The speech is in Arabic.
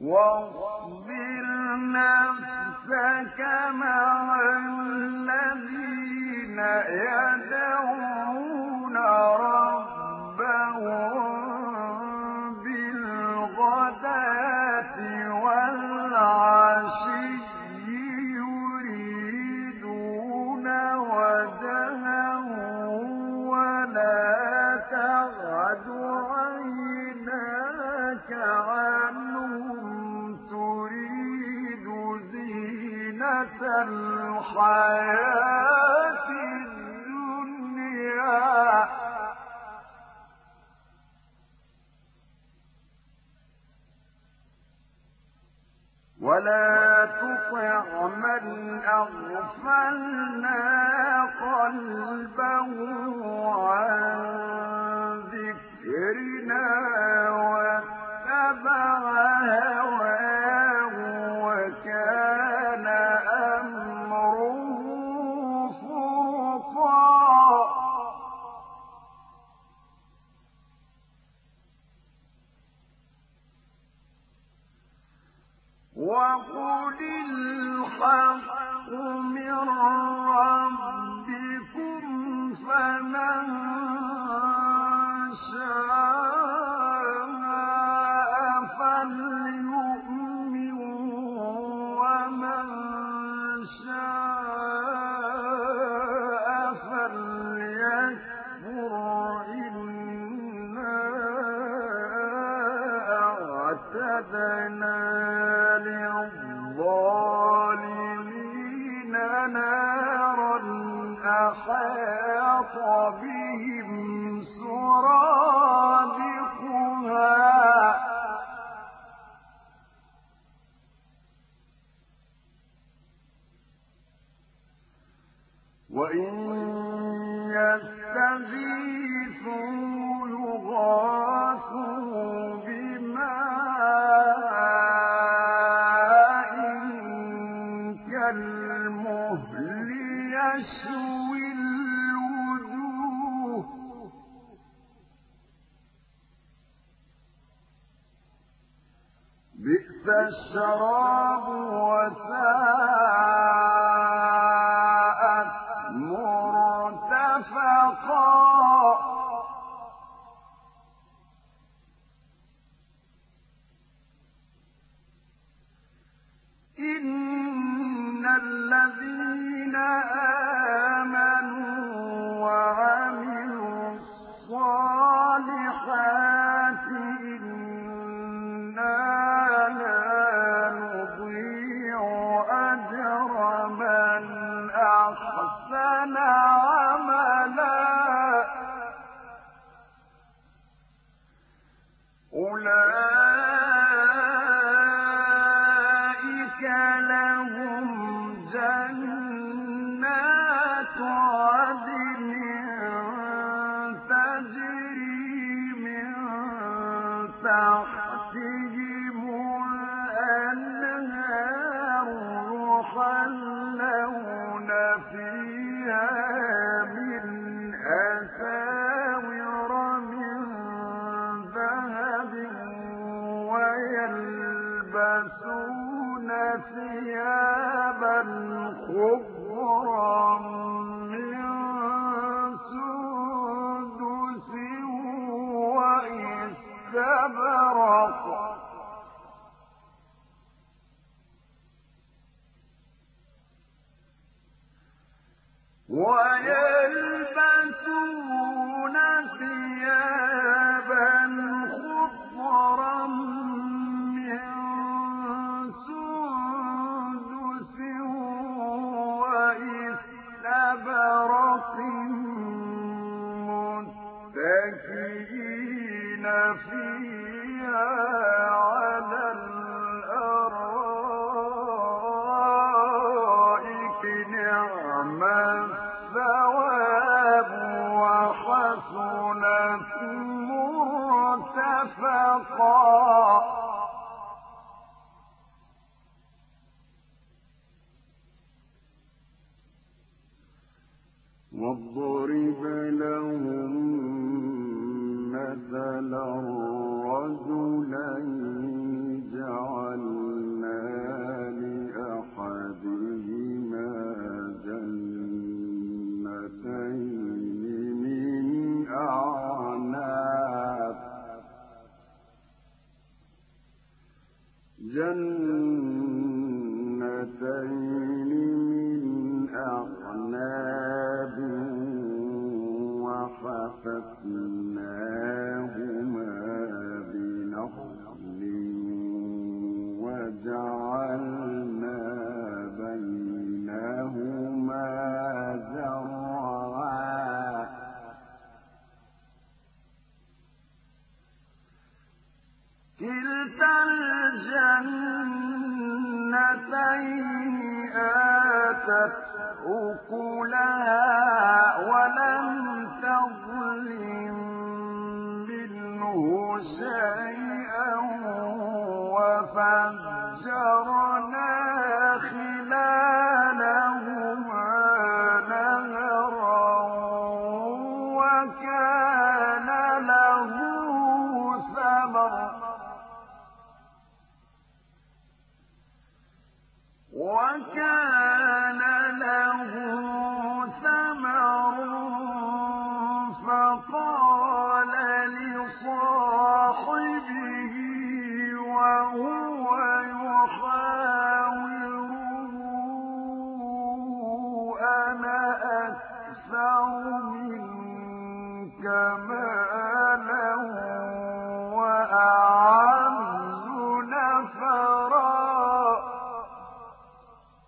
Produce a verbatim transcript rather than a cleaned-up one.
واصبر نفسك مع الذين يدعون ربهم بالغداة والعشي يريدون وجهه ولا تعد عيناك عنهم تريد زينة الحياة الدنيا ولا تطع من أغفلنا قلبه عن ذكرنا واتبع هواه وكان أمره فرطا وقل الحق من ربكم فمن شاء فليؤمن ومن شاء فليكفر إنا أعتدنا للظالمين نارا أحاط بهم سرادقها وإن يستغيثوا يغاثوا بماء كالمهل يشوي الوجوه بئس الشراب وساءت مرتفقا إن الذين آمنوا وعملوا الصالحات إنا لا نضيع أجر من أحسن عملا أولئك لهم جنات عدن تجري من تحتهم الأنهار يحلون فيها من أساور من ذهب ويلبسون ثيابا خضرا من سندس واستبرق ويلبسون ثيابا خضرا من سندس واستبرق متكئين فيها على الأرائك نعم الثواب وحسنت مرتفقا واضرب لهم مثلا رجلين جعل جنتين من أعناب وحففناهما بنخل وجعلنا بينهما زرعا كلتا الجنتين آتت أكلها ولم تظلم منه شيئا وفجرنا خلالهما نهرا وكان له ثمر وكان له ثمر فقال لصاحبه وهو يحاوره أنا أكثر منك مالا وأعز